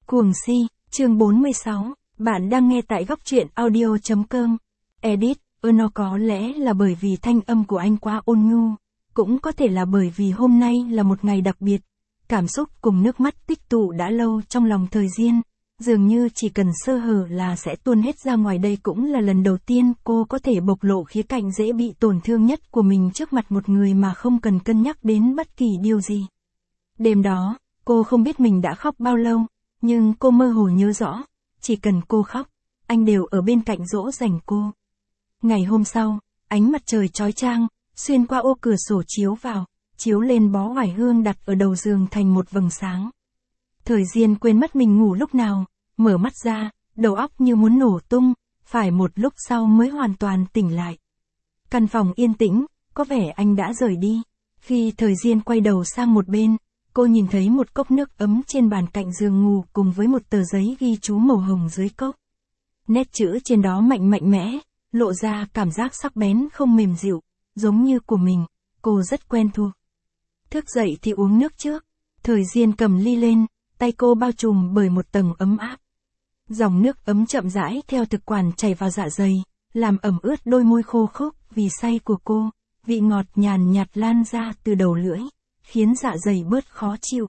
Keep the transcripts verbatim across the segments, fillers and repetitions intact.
Cuồng si, chương bốn mươi sáu, bạn đang nghe tại góc truyện audio.com. Edit, ơ nó có lẽ là bởi vì thanh âm của anh quá ôn nhu, cũng có thể là bởi vì hôm nay là một ngày đặc biệt. Cảm xúc cùng nước mắt tích tụ đã lâu trong lòng Thời Diên, dường như chỉ cần sơ hở là sẽ tuôn hết ra ngoài. Đây cũng là lần đầu tiên cô có thể bộc lộ khía cạnh dễ bị tổn thương nhất của mình trước mặt một người mà không cần cân nhắc đến bất kỳ điều gì. Đêm đó, cô không biết mình đã khóc bao lâu, nhưng cô mơ hồ nhớ rõ, chỉ cần cô khóc, anh đều ở bên cạnh dỗ dành cô. Ngày hôm sau, ánh mặt trời chói chang, xuyên qua ô cửa sổ chiếu vào, chiếu lên bó oải hương đặt ở đầu giường thành một vầng sáng. Thời Diên quên mất mình ngủ lúc nào, mở mắt ra, đầu óc như muốn nổ tung, phải một lúc sau mới hoàn toàn tỉnh lại. Căn phòng yên tĩnh, có vẻ anh đã rời đi. Khi Thời Diên quay đầu sang một bên, cô nhìn thấy một cốc nước ấm trên bàn cạnh giường ngủ cùng với một tờ giấy ghi chú màu hồng dưới cốc. Nét chữ trên đó mạnh mạnh mẽ, lộ ra cảm giác sắc bén không mềm dịu, giống như của mình, cô rất quen thuộc. Thức dậy thì uống nước trước. Thời Diên cầm ly lên, tay cô bao trùm bởi một tầng ấm áp. Dòng nước ấm chậm rãi theo thực quản chảy vào dạ dày, làm ẩm ướt đôi môi khô khốc vì say của cô, vị ngọt nhàn nhạt lan ra từ đầu lưỡi, khiến dạ dày bớt khó chịu.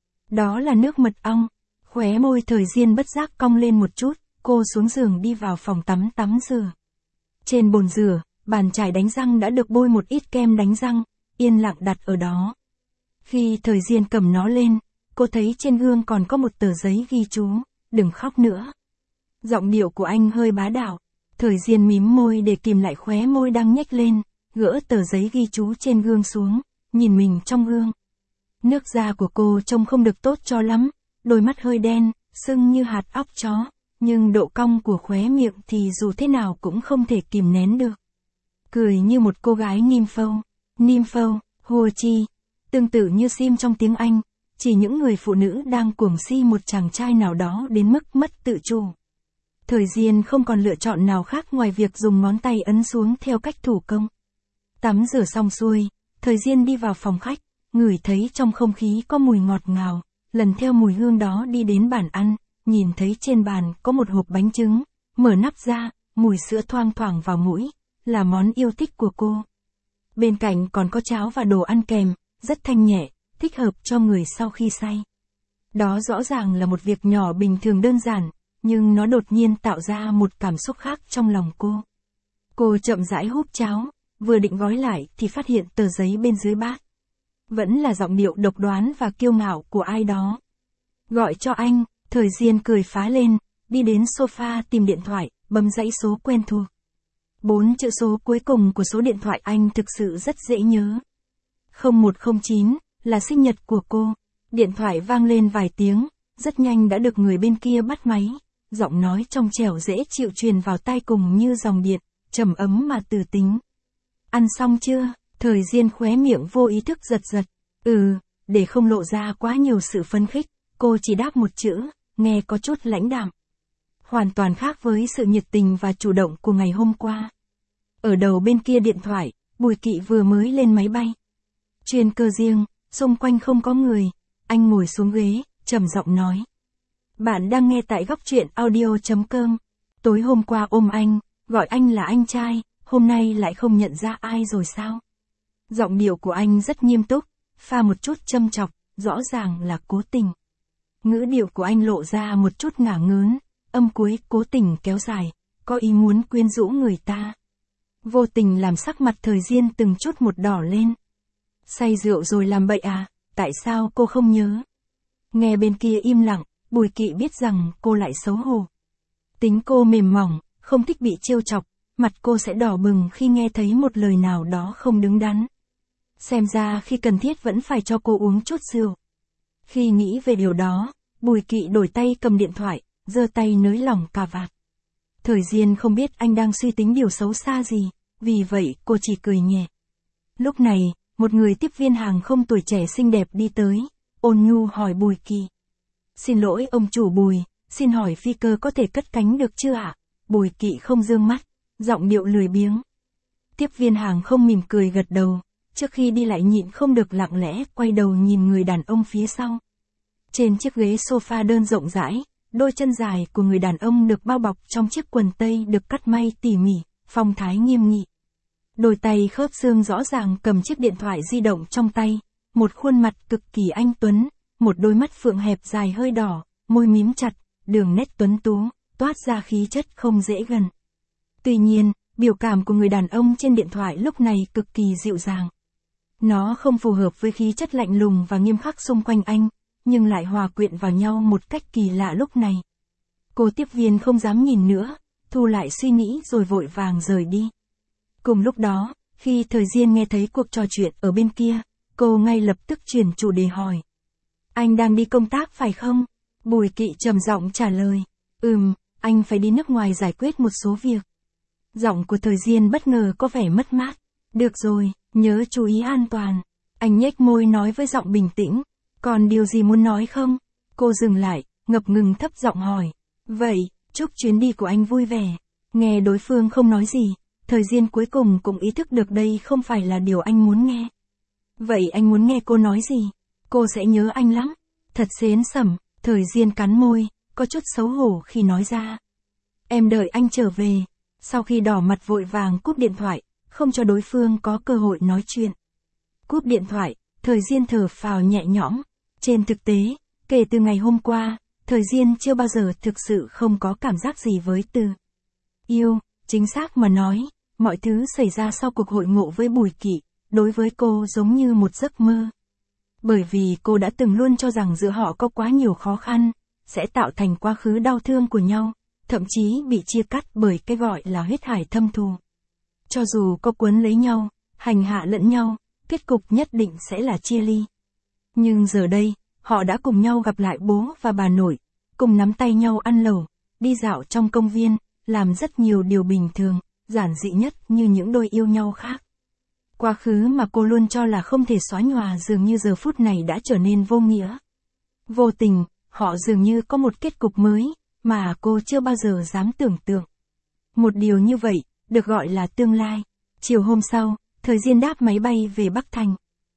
Đó là nước mật ong. Khóe môi Thời Diên bất giác cong lên một chút, cô xuống giường đi vào phòng tắm tắm rửa. Trên bồn rửa, bàn chải đánh răng đã được bôi một ít kem đánh răng, yên lặng đặt ở đó. Khi Thời Diên cầm nó lên, cô thấy trên gương còn có một tờ giấy ghi chú, đừng khóc nữa. Giọng điệu của anh hơi bá đạo. Thời Diên mím môi để kìm lại khóe môi đang nhếch lên, gỡ tờ giấy ghi chú trên gương xuống, nhìn mình trong gương. Nước da của cô trông không được tốt cho lắm, đôi mắt hơi đen, sưng như hạt óc chó, nhưng độ cong của khóe miệng thì dù thế nào cũng không thể kìm nén được. Cười như một cô gái nympho. Nympho, hùa chi, tương tự như sim trong tiếng Anh, chỉ những người phụ nữ đang cuồng si một chàng trai nào đó đến mức mất tự chủ. Thời Diên không còn lựa chọn nào khác ngoài việc dùng ngón tay ấn xuống theo cách thủ công. Tắm rửa xong xuôi, Thời Diên đi vào phòng khách, ngửi thấy trong không khí có mùi ngọt ngào, lần theo mùi hương đó đi đến bàn ăn, nhìn thấy trên bàn có một hộp bánh trứng, mở nắp ra, mùi sữa thoang thoảng vào mũi, là món yêu thích của cô. Bên cạnh còn có cháo và đồ ăn kèm, rất thanh nhẹ, thích hợp cho người sau khi say. Đó rõ ràng là một việc nhỏ bình thường đơn giản, nhưng nó đột nhiên tạo ra một cảm xúc khác trong lòng cô. Cô chậm rãi húp cháo, vừa định gói lại thì phát hiện tờ giấy bên dưới bát. Vẫn là giọng điệu độc đoán và kiêu ngạo của ai đó. Gọi cho anh. Thời Diên cười phá lên, đi đến sofa tìm điện thoại, bấm dãy số quen thuộc. Bốn chữ số cuối cùng của số điện thoại anh thực sự rất dễ nhớ. không một không chín, là sinh nhật của cô. Điện thoại vang lên vài tiếng, rất nhanh đã được người bên kia bắt máy. Giọng nói trong trẻo dễ chịu truyền vào tai cùng như dòng điện, trầm ấm mà từ tính. Ăn xong chưa? Thời Diên khóe miệng vô ý thức giật giật. Ừ, để không lộ ra quá nhiều sự phấn khích, cô chỉ đáp một chữ, nghe có chút lãnh đạm. Hoàn toàn khác với sự nhiệt tình và chủ động của ngày hôm qua. Ở đầu bên kia điện thoại, Bùi Kỵ vừa mới lên máy bay. Chuyên cơ riêng, xung quanh không có người, anh ngồi xuống ghế, trầm giọng nói. Bạn đang nghe tại góc truyện audio.com. Tối hôm qua ôm anh, gọi anh là anh trai, hôm nay lại không nhận ra ai rồi sao? Giọng điệu của anh rất nghiêm túc, pha một chút châm chọc, rõ ràng là cố tình. Ngữ điệu của anh lộ ra một chút ngả ngớn, âm cuối cố tình kéo dài, có ý muốn quyến rũ người ta. Vô tình làm sắc mặt Thời Diên từng chút một đỏ lên. Say rượu rồi làm bậy à, tại sao cô không nhớ? Nghe bên kia im lặng, Bùi Kỵ biết rằng cô lại xấu hổ. Tính cô mềm mỏng, không thích bị trêu chọc, mặt cô sẽ đỏ bừng khi nghe thấy một lời nào đó không đứng đắn. Xem ra khi cần thiết vẫn phải cho cô uống chút rượu. Khi nghĩ về điều đó, Bùi Kỵ đổi tay cầm điện thoại, giơ tay nới lỏng cà vạt. Thời Diên không biết anh đang suy tính điều xấu xa gì, vì vậy cô chỉ cười nhẹ. Lúc này, một người tiếp viên hàng không tuổi trẻ xinh đẹp đi tới, ôn nhu hỏi Bùi Kỵ. Xin lỗi ông chủ Bùi, xin hỏi phi cơ có thể cất cánh được chưa ạ? Bùi Kỵ không dương mắt, giọng điệu lười biếng. Tiếp viên hàng không mỉm cười gật đầu, trước khi đi lại nhịn không được lặng lẽ quay đầu nhìn người đàn ông phía sau. Trên chiếc ghế sofa đơn rộng rãi, đôi chân dài của người đàn ông được bao bọc trong chiếc quần tây được cắt may tỉ mỉ, phong thái nghiêm nghị. Đôi tay khớp xương rõ ràng cầm chiếc điện thoại di động trong tay, một khuôn mặt cực kỳ anh tuấn, một đôi mắt phượng hẹp dài hơi đỏ, môi mím chặt, đường nét tuấn tú, toát ra khí chất không dễ gần. Tuy nhiên, biểu cảm của người đàn ông trên điện thoại lúc này cực kỳ dịu dàng. Nó không phù hợp với khí chất lạnh lùng và nghiêm khắc xung quanh anh, nhưng lại hòa quyện vào nhau một cách kỳ lạ lúc này. Cô tiếp viên không dám nhìn nữa, thu lại suy nghĩ rồi vội vàng rời đi. Cùng lúc đó, khi Thời Diên nghe thấy cuộc trò chuyện ở bên kia, cô ngay lập tức chuyển chủ đề hỏi. Anh đang đi công tác phải không? Bùi Kỵ trầm giọng trả lời. Ừm, anh phải đi nước ngoài giải quyết một số việc. Giọng của Thời Diên bất ngờ có vẻ mất mát. Được rồi, nhớ chú ý an toàn. Anh nhếch môi nói với giọng bình tĩnh. Còn điều gì muốn nói không? Cô dừng lại, ngập ngừng thấp giọng hỏi. Vậy, chúc chuyến đi của anh vui vẻ. Nghe đối phương không nói gì, Thời Diên cuối cùng cũng ý thức được đây không phải là điều anh muốn nghe. Vậy anh muốn nghe cô nói gì? Cô sẽ nhớ anh lắm. Thật xến sẩm, Thời Diên cắn môi, có chút xấu hổ khi nói ra. Em đợi anh trở về. Sau khi đỏ mặt vội vàng cúp điện thoại, không cho đối phương có cơ hội nói chuyện. Cúp điện thoại, Thời Diên thở phào nhẹ nhõm. Trên thực tế, kể từ ngày hôm qua, Thời Diên chưa bao giờ thực sự không có cảm giác gì với từ yêu. Chính xác mà nói, mọi thứ xảy ra sau cuộc hội ngộ với Bùi Kỵ, đối với cô giống như một giấc mơ. Bởi vì cô đã từng luôn cho rằng giữa họ có quá nhiều khó khăn, sẽ tạo thành quá khứ đau thương của nhau, thậm chí bị chia cắt bởi cái gọi là huyết hải thâm thù. Cho dù có quấn lấy nhau, hành hạ lẫn nhau, kết cục nhất định sẽ là chia ly. Nhưng giờ đây, họ đã cùng nhau gặp lại bố và bà nội, cùng nắm tay nhau ăn lẩu, đi dạo trong công viên, làm rất nhiều điều bình thường, giản dị nhất như những đôi yêu nhau khác. Quá khứ mà cô luôn cho là không thể xóa nhòa dường như giờ phút này đã trở nên vô nghĩa. Vô tình, họ dường như có một kết cục mới, mà cô chưa bao giờ dám tưởng tượng. Một điều như vậy, được gọi là tương lai. Chiều hôm sau, Thời Diên đáp máy bay về Bắc Thành.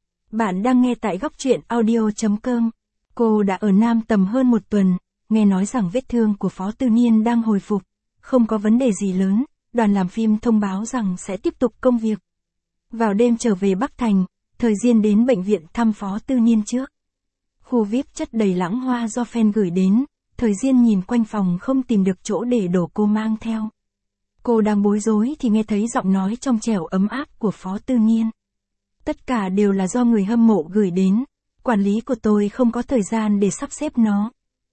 Bạn đang nghe tại góc truyện audio chấm com. Cô đã ở Nam tầm hơn một tuần, nghe nói rằng vết thương của Phó Tư Niên đang hồi phục, không có vấn đề gì lớn, đoàn làm phim thông báo rằng sẽ tiếp tục công việc. Vào đêm trở về Bắc Thành, Thời Diên đến bệnh viện thăm Phó Tư Niên trước. Khu vi ai pi chất đầy lãng hoa do fan gửi đến, Thời Diên nhìn quanh phòng không tìm được chỗ để đổ cô mang theo. Cô đang bối rối thì nghe thấy giọng nói trong trẻo ấm áp của Phó Tư Niên. Tất cả đều là do người hâm mộ gửi đến, quản lý của tôi không có thời gian để sắp xếp nó.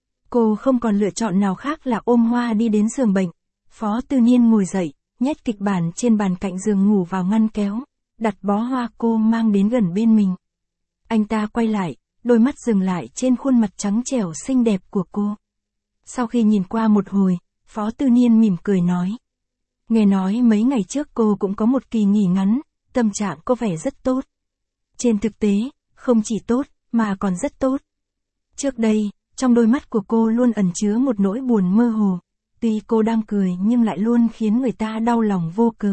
Cô không còn lựa chọn nào khác là ôm hoa đi đến giường bệnh. Phó Tư Niên ngồi dậy, nhét kịch bản trên bàn cạnh giường ngủ vào ngăn kéo, đặt bó hoa cô mang đến gần bên mình. Anh ta quay lại, đôi mắt dừng lại trên khuôn mặt trắng trẻo xinh đẹp của cô. Sau khi nhìn qua một hồi, Phó Tư Niên mỉm cười nói. Nghe nói mấy ngày trước cô cũng có một kỳ nghỉ ngắn, tâm trạng có vẻ rất tốt. Trên thực tế, không chỉ tốt, mà còn rất tốt. Trước đây, trong đôi mắt của cô luôn ẩn chứa một nỗi buồn mơ hồ. Tuy cô đang cười nhưng lại luôn khiến người ta đau lòng vô cớ.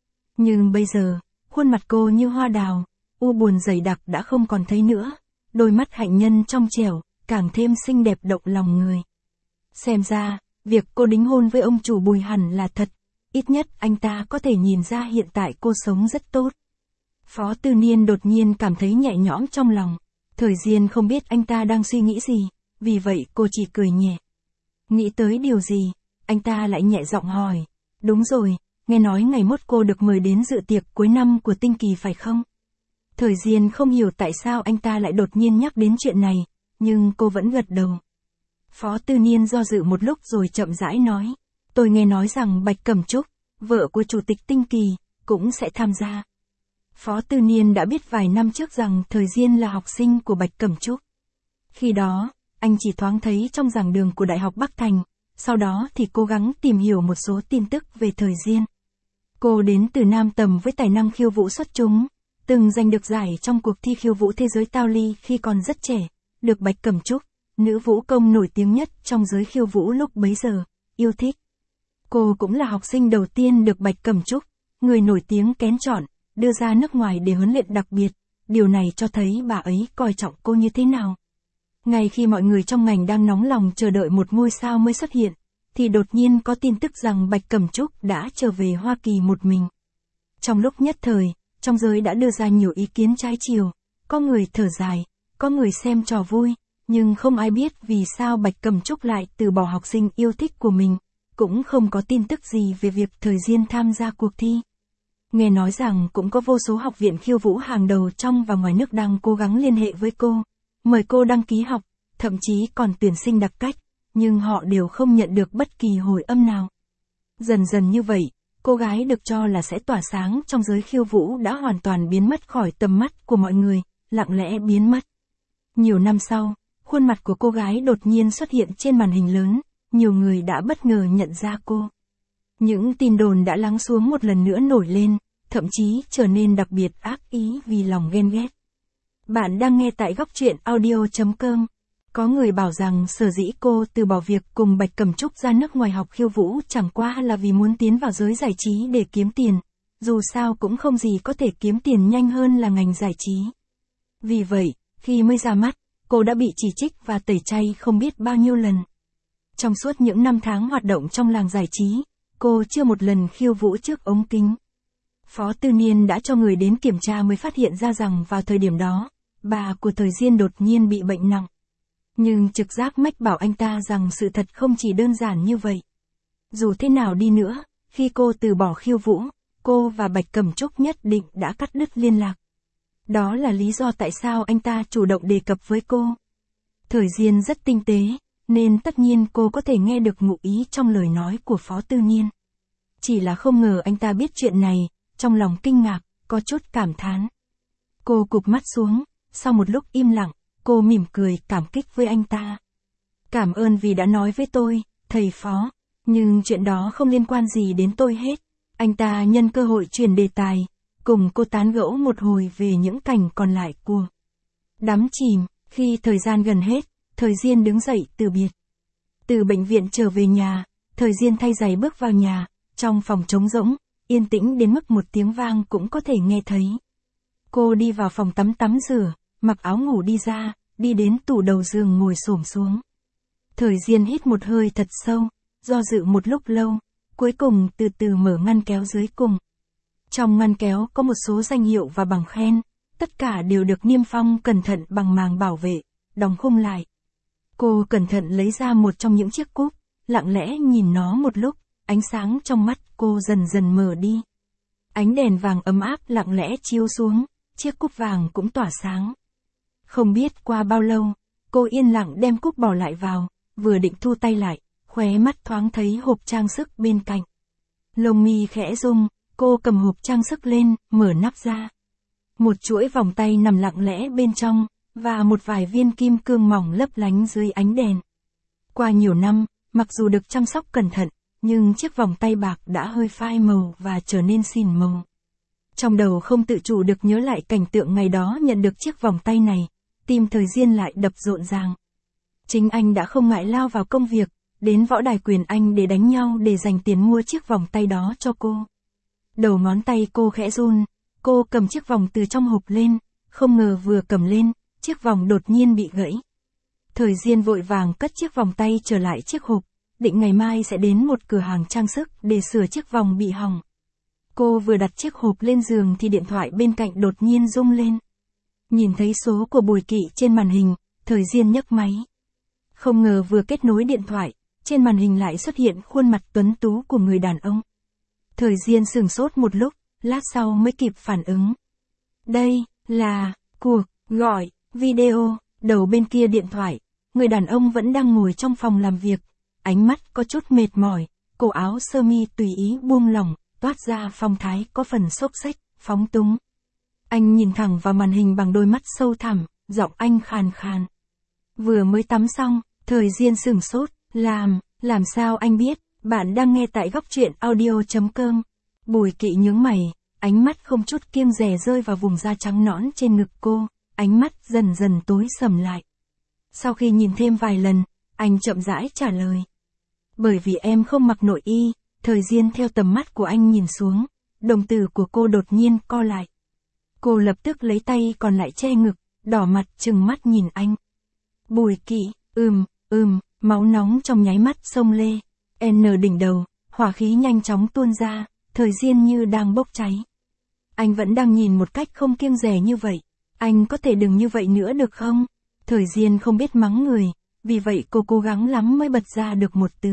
Nhưng bây giờ, khuôn mặt cô như hoa đào, u buồn dày đặc đã không còn thấy nữa. Đôi mắt hạnh nhân trong trẻo, càng thêm xinh đẹp động lòng người. Xem ra, việc cô đính hôn với ông chủ Bùi hẳn là thật. Ít nhất anh ta có thể nhìn ra hiện tại cô sống rất tốt. Phó Tư Niên đột nhiên cảm thấy nhẹ nhõm trong lòng. Thời Diên không biết anh ta đang suy nghĩ gì, vì vậy cô chỉ cười nhẹ. Nghĩ tới điều gì, anh ta lại nhẹ giọng hỏi. Đúng rồi, nghe nói ngày mốt cô được mời đến dự tiệc cuối năm của Tinh Kỳ phải không? Thời Diên không hiểu tại sao anh ta lại đột nhiên nhắc đến chuyện này, nhưng cô vẫn gật đầu. Phó Tư Niên do dự một lúc rồi chậm rãi nói. Tôi nghe nói rằng Bạch Cẩm Trúc, vợ của Chủ tịch Tinh Kỳ, cũng sẽ tham gia. Phó Tư Niên đã biết vài năm trước rằng Thời Diên là học sinh của Bạch Cẩm Trúc. Khi đó, anh chỉ thoáng thấy trong giảng đường của Đại học Bắc Thành, sau đó thì cố gắng tìm hiểu một số tin tức về Thời Diên. Cô đến từ Nam Tầm với tài năng khiêu vũ xuất chúng, từng giành được giải trong cuộc thi khiêu vũ thế giới Tao Ly khi còn rất trẻ, được Bạch Cẩm Trúc, nữ vũ công nổi tiếng nhất trong giới khiêu vũ lúc bấy giờ, yêu thích. Cô cũng là học sinh đầu tiên được Bạch Cẩm Trúc, người nổi tiếng kén chọn, đưa ra nước ngoài để huấn luyện đặc biệt, điều này cho thấy bà ấy coi trọng cô như thế nào. Ngay khi mọi người trong ngành đang nóng lòng chờ đợi một ngôi sao mới xuất hiện, thì đột nhiên có tin tức rằng Bạch Cẩm Trúc đã trở về Hoa Kỳ một mình. Trong lúc nhất thời, trong giới đã đưa ra nhiều ý kiến trái chiều, có người thở dài, có người xem trò vui, nhưng không ai biết vì sao Bạch Cẩm Trúc lại từ bỏ học sinh yêu thích của mình, cũng không có tin tức gì về việc Thời Diên tham gia cuộc thi. Nghe nói rằng cũng có vô số học viện khiêu vũ hàng đầu trong và ngoài nước đang cố gắng liên hệ với cô, mời cô đăng ký học, thậm chí còn tuyển sinh đặc cách, nhưng họ đều không nhận được bất kỳ hồi âm nào. Dần dần như vậy, cô gái được cho là sẽ tỏa sáng trong giới khiêu vũ đã hoàn toàn biến mất khỏi tầm mắt của mọi người, lặng lẽ biến mất. Nhiều năm sau, khuôn mặt của cô gái đột nhiên xuất hiện trên màn hình lớn, nhiều người đã bất ngờ nhận ra cô. Những tin đồn đã lắng xuống một lần nữa nổi lên, thậm chí trở nên đặc biệt ác ý vì lòng ghen ghét. Bạn đang nghe tại góc truyện audio chấm com. Có người bảo rằng sở dĩ cô từ bỏ việc cùng Bạch Cẩm Trúc ra nước ngoài học khiêu vũ chẳng qua là vì muốn tiến vào giới giải trí để kiếm tiền, dù sao cũng không gì có thể kiếm tiền nhanh hơn là ngành giải trí. Vì vậy, khi mới ra mắt, cô đã bị chỉ trích và tẩy chay không biết bao nhiêu lần. Trong suốt những năm tháng hoạt động trong làng giải trí, cô chưa một lần khiêu vũ trước ống kính. Phó Tư Niên đã cho người đến kiểm tra mới phát hiện ra rằng vào thời điểm đó, bà của Thời Diên đột nhiên bị bệnh nặng. Nhưng trực giác mách bảo anh ta rằng sự thật không chỉ đơn giản như vậy. Dù thế nào đi nữa, khi cô từ bỏ khiêu vũ, cô và Bạch Cẩm Trúc nhất định đã cắt đứt liên lạc. Đó là lý do tại sao anh ta chủ động đề cập với cô. Thời Diên rất tinh tế, nên tất nhiên cô có thể nghe được ngụ ý trong lời nói của Phó Tư Niên. Chỉ là không ngờ anh ta biết chuyện này, trong lòng kinh ngạc, có chút cảm thán. Cô cụp mắt xuống, sau một lúc im lặng, cô mỉm cười cảm kích với anh ta. Cảm ơn vì đã nói với tôi, thầy Phó, nhưng chuyện đó không liên quan gì đến tôi hết. Anh ta nhân cơ hội chuyển đề tài, cùng cô tán gẫu một hồi về những cảnh còn lại của đắm chìm. Khi thời gian gần hết, Thời Diên đứng dậy từ biệt. Từ bệnh viện trở về nhà, Thời Diên thay giày bước vào nhà, trong phòng trống rỗng, yên tĩnh đến mức một tiếng vang cũng có thể nghe thấy. Cô đi vào phòng tắm tắm rửa, mặc áo ngủ đi ra, đi đến tủ đầu giường ngồi xổm xuống. Thời Diên hít một hơi thật sâu, do dự một lúc lâu, cuối cùng từ từ mở ngăn kéo dưới cùng. Trong ngăn kéo có một số danh hiệu và bằng khen, tất cả đều được niêm phong cẩn thận bằng màng bảo vệ, đóng khung lại. Cô cẩn thận lấy ra một trong những chiếc cúp, lặng lẽ nhìn nó một lúc, ánh sáng trong mắt cô dần dần mờ đi. Ánh đèn vàng ấm áp lặng lẽ chiếu xuống, chiếc cúp vàng cũng tỏa sáng. Không biết qua bao lâu, cô yên lặng đem cúp bỏ lại vào, vừa định thu tay lại, khóe mắt thoáng thấy hộp trang sức bên cạnh. Lông mi khẽ rung, cô cầm hộp trang sức lên, mở nắp ra. Một chuỗi vòng tay nằm lặng lẽ bên trong, và một vài viên kim cương mỏng lấp lánh dưới ánh đèn. Qua nhiều năm, mặc dù được chăm sóc cẩn thận, nhưng chiếc vòng tay bạc đã hơi phai màu và trở nên xỉn màu. Trong đầu không tự chủ được nhớ lại cảnh tượng ngày đó nhận được chiếc vòng tay này, tim Thời Diên lại đập rộn ràng. Chính anh đã không ngại lao vào công việc, đến võ đài quyền Anh để đánh nhau để dành tiền mua chiếc vòng tay đó cho cô. Đầu ngón tay cô khẽ run, cô cầm chiếc vòng từ trong hộp lên, không ngờ vừa cầm lên, chiếc vòng đột nhiên bị gãy. Thời Diên vội vàng cất chiếc vòng tay trở lại chiếc hộp, định ngày mai sẽ đến một cửa hàng trang sức để sửa chiếc vòng bị hỏng. Cô vừa đặt chiếc hộp lên giường thì điện thoại bên cạnh đột nhiên rung lên. Nhìn thấy số của Bùi Kỵ trên màn hình, Thời Diên nhấc máy. Không ngờ vừa kết nối điện thoại, trên màn hình lại xuất hiện khuôn mặt tuấn tú của người đàn ông. Thời Diên sửng sốt một lúc, lát sau mới kịp phản ứng. Đây là cuộc gọi video. Đầu bên kia điện thoại, người đàn ông vẫn đang ngồi trong phòng làm việc, ánh mắt có chút mệt mỏi, cổ áo sơ mi tùy ý buông lỏng, toát ra phong thái có phần xốc xếch, phóng túng. Anh nhìn thẳng vào màn hình bằng đôi mắt sâu thẳm, giọng anh khàn khàn. Vừa mới tắm xong, Thời Diên sửng sốt, làm, làm sao anh biết, bạn đang nghe tại góc truyện audio chấm com. Bùi Kỵ nhướng mày, ánh mắt không chút kiêng dè rơi vào vùng da trắng nõn trên ngực cô, ánh mắt dần dần tối sầm lại. Sau khi nhìn thêm vài lần, anh chậm rãi trả lời. Bởi vì em không mặc nội y. Thời Diên theo tầm mắt của anh nhìn xuống, đồng tử của cô đột nhiên co lại. Cô lập tức lấy tay còn lại che ngực, đỏ mặt trừng mắt nhìn anh. Bùi Kỵ, ừm, ừm, máu nóng trong nháy mắt xông lê. N đỉnh đầu, hỏa khí nhanh chóng tuôn ra, Thời Diên như đang bốc cháy. Anh vẫn đang nhìn một cách không kiêng dè như vậy. Anh có thể đừng như vậy nữa được không? Thời Diên không biết mắng người, vì vậy cô cố gắng lắm mới bật ra được một từ.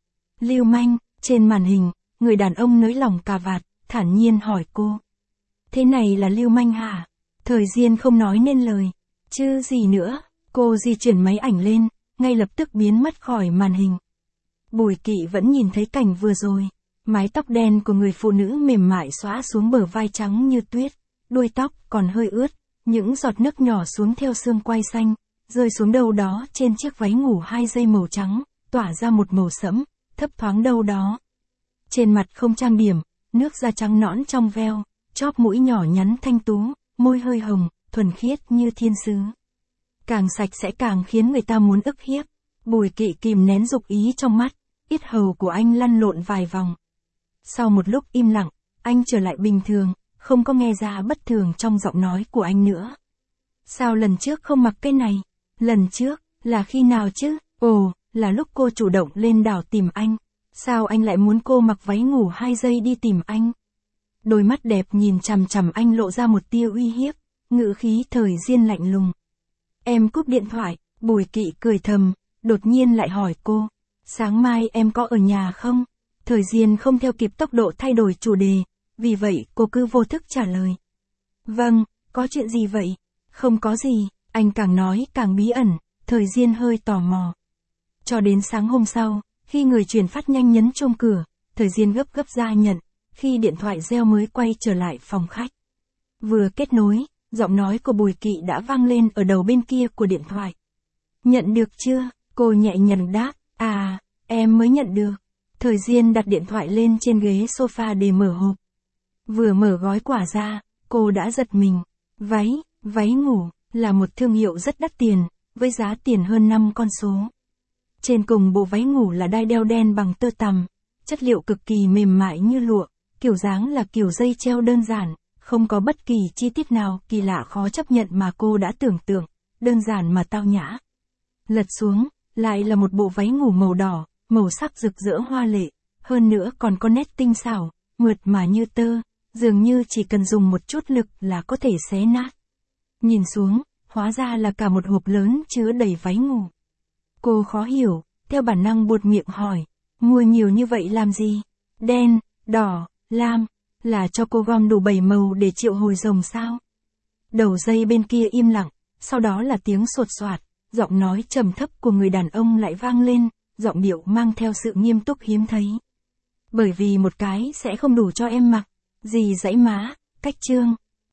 Lưu manh, trên màn hình, người đàn ông nới lỏng cà vạt, thản nhiên hỏi cô. Thế này là lưu manh hả? Thời Diên không nói nên lời. Chứ gì nữa, cô di chuyển máy ảnh lên, ngay lập tức biến mất khỏi màn hình. Bùi Kỵ vẫn nhìn thấy cảnh vừa rồi. Mái tóc đen của người phụ nữ mềm mại xõa xuống bờ vai trắng như tuyết, đuôi tóc còn hơi ướt, những giọt nước nhỏ xuống theo xương quai xanh, rơi xuống đâu đó trên chiếc váy ngủ hai dây màu trắng, tỏa ra một màu sẫm, thấp thoáng đâu đó. Trên mặt không trang điểm, nước da trắng nõn trong veo, chóp mũi nhỏ nhắn thanh tú, môi hơi hồng, thuần khiết như thiên sứ. Càng sạch sẽ càng khiến người ta muốn ức hiếp. Bùi Kỵ kìm nén dục ý trong mắt, yết hầu của anh lăn lộn vài vòng. Sau một lúc im lặng, anh trở lại bình thường, không có nghe ra bất thường trong giọng nói của anh nữa. Sao lần trước không mặc cái này? Lần trước, là khi nào chứ? Ồ, là lúc cô chủ động lên đảo tìm anh. Sao anh lại muốn cô mặc váy ngủ hai giây đi tìm anh? Đôi mắt đẹp nhìn chằm chằm anh lộ ra một tia uy hiếp, ngữ khí Thời Diên lạnh lùng. Em cúp điện thoại, Bùi Kỵ cười thầm, đột nhiên lại hỏi cô. Sáng mai em có ở nhà không? Thời Diên không theo kịp tốc độ thay đổi chủ đề, vì vậy cô cứ vô thức trả lời. Vâng, có chuyện gì vậy? Không có gì, anh càng nói càng bí ẩn, Thời Diên hơi tò mò. Cho đến sáng hôm sau, khi người truyền phát nhanh nhấn chuông cửa, Thời Diên gấp gấp ra nhận, khi điện thoại reo mới quay trở lại phòng khách. Vừa kết nối, giọng nói của Bùi Kỵ đã vang lên ở đầu bên kia của điện thoại. Nhận được chưa? Cô nhẹ nhàng đáp, à, em mới nhận được. Thời Diên đặt điện thoại lên trên ghế sofa để mở hộp. Vừa mở gói quà ra, cô đã giật mình. Váy, váy ngủ, là một thương hiệu rất đắt tiền, với giá tiền hơn năm con số. Trên cùng bộ váy ngủ là đai đeo đen bằng tơ tằm, chất liệu cực kỳ mềm mại như lụa, kiểu dáng là kiểu dây treo đơn giản, không có bất kỳ chi tiết nào kỳ lạ khó chấp nhận mà cô đã tưởng tượng, đơn giản mà tao nhã. Lật xuống, lại là một bộ váy ngủ màu đỏ, màu sắc rực rỡ hoa lệ, hơn nữa còn có nét tinh xảo, mượt mà như tơ, dường như chỉ cần dùng một chút lực là có thể xé nát. Nhìn xuống, hóa ra là cả một hộp lớn chứa đầy váy ngủ. Cô khó hiểu, theo bản năng buột miệng hỏi, mua nhiều như vậy làm gì? Đen, đỏ, lam, là cho cô gom đủ bảy màu để triệu hồi rồng sao? Đầu dây bên kia im lặng, sau đó là tiếng sột soạt, giọng nói trầm thấp của người đàn ông lại vang lên, giọng điệu mang theo sự nghiêm túc hiếm thấy. Bởi vì một cái sẽ không đủ cho em mặc, gì dãy má, cách trương.